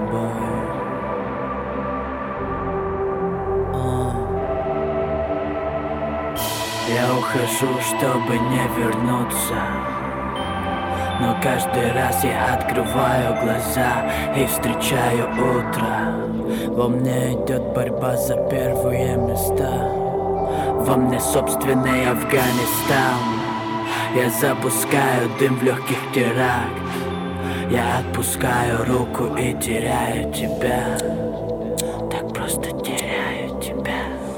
тобой. Я ухожу, чтобы не вернуться, но каждый раз я открываю глаза и встречаю утро. Во мне идет борьба за первые места, во мне собственный Афганистан. Я запускаю дым в легких теракт, я отпускаю руку и теряю тебя. Так просто теряю тебя.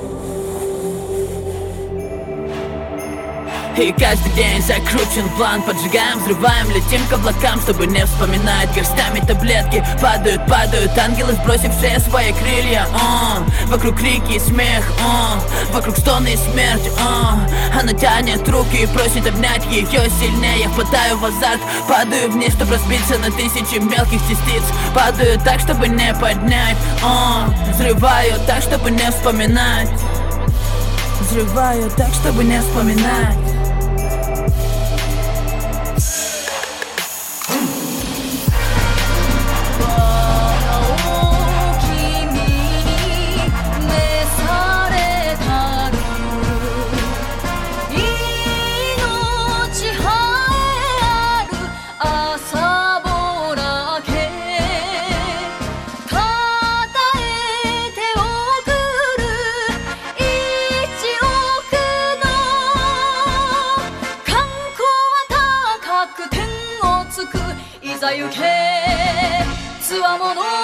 И каждый день закручен план. Поджигаем, взрываем, летим к облакам, чтобы не вспоминать. Горстями таблетки падают, падают ангелы, сбросившие свои крылья. Вокруг крики и смех, вокруг стоны и смерть. Она тянет руки и просит обнять ее сильнее. Я впадаю в азарт, падаю вниз, чтобы разбиться на тысячи мелких частиц. Падаю так, чтобы не поднять. Взрываю так, чтобы не вспоминать. Взрываю так, чтобы не вспоминать. いざ行けつわもの